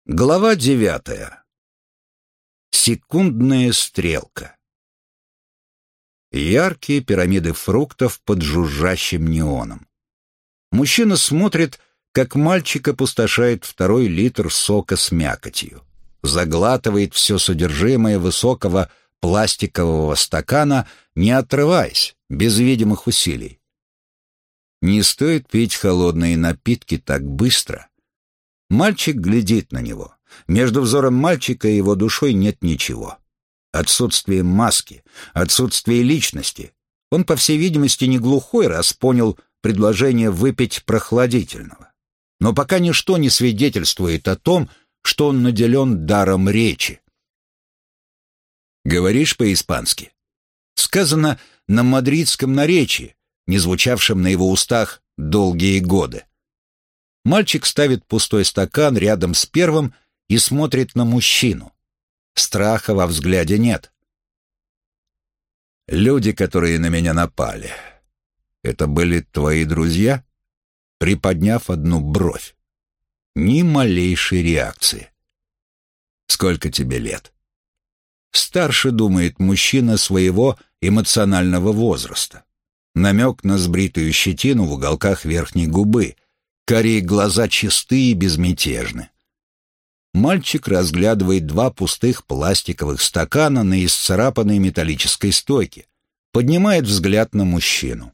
Глава 9. Секундная стрелка. Яркие пирамиды фруктов под жужжащим неоном. Мужчина смотрит, как мальчик опустошает 2-й литр сока с мякотью, заглатывает все содержимое высокого пластикового стакана, не отрываясь, без видимых усилий. Не стоит пить холодные напитки так быстро. Мальчик глядит на него. Между взором мальчика и его душой нет ничего. Отсутствие маски, отсутствие личности. Он, по всей видимости, не глухой, раз понял предложение выпить прохладительного. Но пока ничто не свидетельствует о том, что он наделен даром речи. «Говоришь по-испански?» Сказано на мадридском наречии, не звучавшем на его устах долгие годы. Мальчик ставит пустой стакан рядом с первым и смотрит на мужчину. Страха во взгляде нет. «Люди, которые на меня напали, это были твои друзья?» Приподняв одну бровь. Ни малейшей реакции. «Сколько тебе лет?» Старше, думает мужчина, своего эмоционального возраста. Намек на сбритую щетину в уголках верхней губы. Карие глаза чисты и безмятежны. Мальчик разглядывает 2 пустых пластиковых стакана на исцарапанной металлической стойке, поднимает взгляд на мужчину.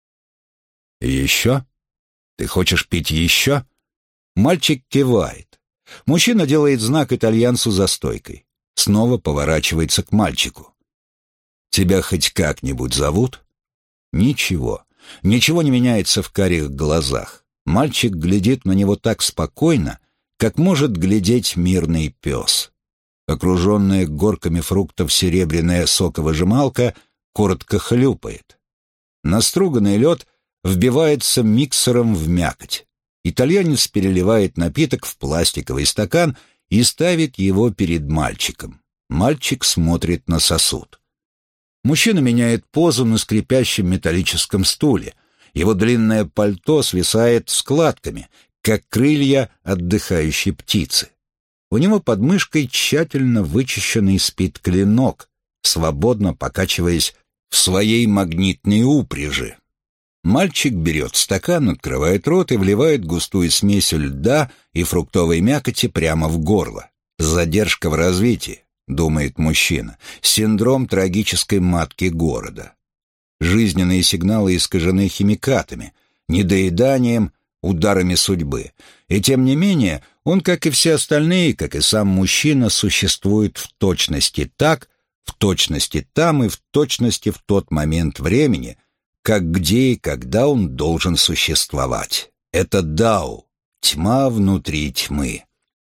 «Еще? Ты хочешь пить еще?» Мальчик кивает. Мужчина делает знак итальянцу за стойкой. Снова поворачивается к мальчику. «Тебя хоть как-нибудь зовут?» Ничего. Ничего не меняется в карих глазах. Мальчик глядит на него так спокойно, как может глядеть мирный пес. Окруженная горками фруктов серебряная соковыжималка коротко хлюпает. Наструганный лед вбивается миксером в мякоть. Итальянец переливает напиток в пластиковый стакан и ставит его перед мальчиком. Мальчик смотрит на сосуд. Мужчина меняет позу на скрипящем металлическом стуле. Его длинное пальто свисает складками, как крылья отдыхающей птицы. У него под мышкой тщательно вычищенный спит клинок, свободно покачиваясь в своей магнитной упряжи. Мальчик берет стакан, открывает рот и вливает густую смесь льда и фруктовой мякоти прямо в горло. Задержка в развитии, думает мужчина, синдром трагической матки города. Жизненные сигналы искажены химикатами, недоеданием, ударами судьбы. И тем не менее, он, как и все остальные, как и сам мужчина, существует в точности так, в точности там и в точности в тот момент времени, как где и когда он должен существовать. Это Дао, тьма внутри тьмы.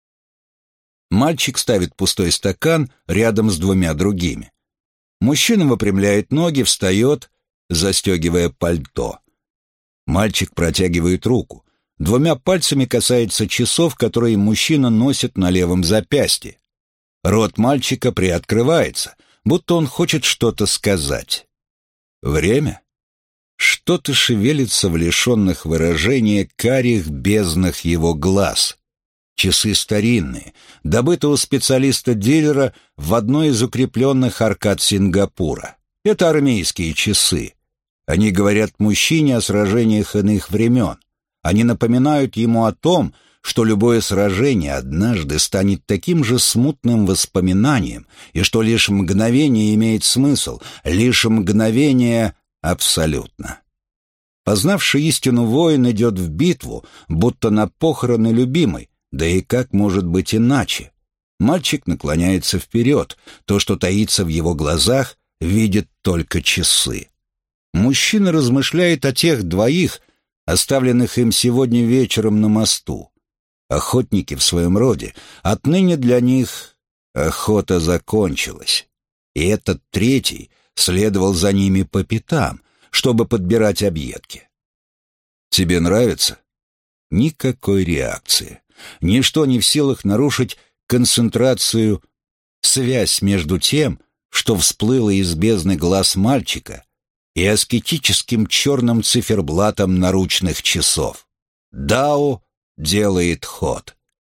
Мальчик ставит пустой стакан рядом с 2 другими. Мужчина выпрямляет ноги, встает, застегивая пальто. Мальчик протягивает руку. 2 пальцами касается часов, которые мужчина носит на левом запястье. Рот мальчика приоткрывается, будто он хочет что-то сказать. Время? Что-то шевелится в лишенных выражения карих безднах его глаз. Часы старинные, добыты у специалиста-дилера в одной из укрепленных аркад Сингапура. Это армейские часы. Они говорят мужчине о сражениях иных времен. Они напоминают ему о том, что любое сражение однажды станет таким же смутным воспоминанием, и что лишь мгновение имеет смысл, лишь мгновение абсолютно. Познавший истину воин идет в битву, будто на похороны любимой, да и как может быть иначе? Мальчик наклоняется вперед, то, что таится в его глазах, видит только часы. Мужчина размышляет о тех 2, оставленных им сегодня вечером на мосту. Охотники в своем роде, отныне для них охота закончилась. И этот 3 следовал за ними по пятам, чтобы подбирать объедки. «Тебе нравится?» Никакой реакции. Ничто не в силах нарушить концентрацию, связь между тем, что всплыло из бездны глаз мальчика, и аскетическим черным циферблатом наручных часов. Дао делает ход.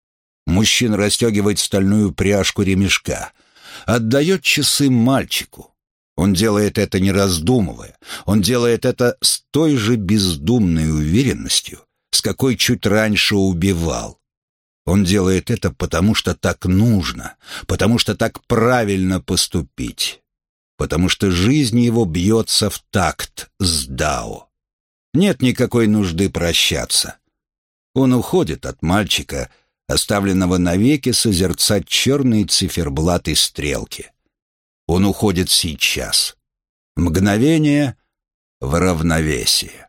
Мужчина расстегивает стальную пряжку ремешка, отдает часы мальчику. Он делает это не раздумывая, он делает это с той же бездумной уверенностью, с какой чуть раньше убивал. Он делает это потому, что так нужно, потому что так правильно поступить, потому что жизнь его бьется в такт с Дао. Нет никакой нужды прощаться. Он уходит от мальчика, оставленного навеки созерцать черные циферблаты стрелки. Он уходит сейчас. Мгновение в равновесие.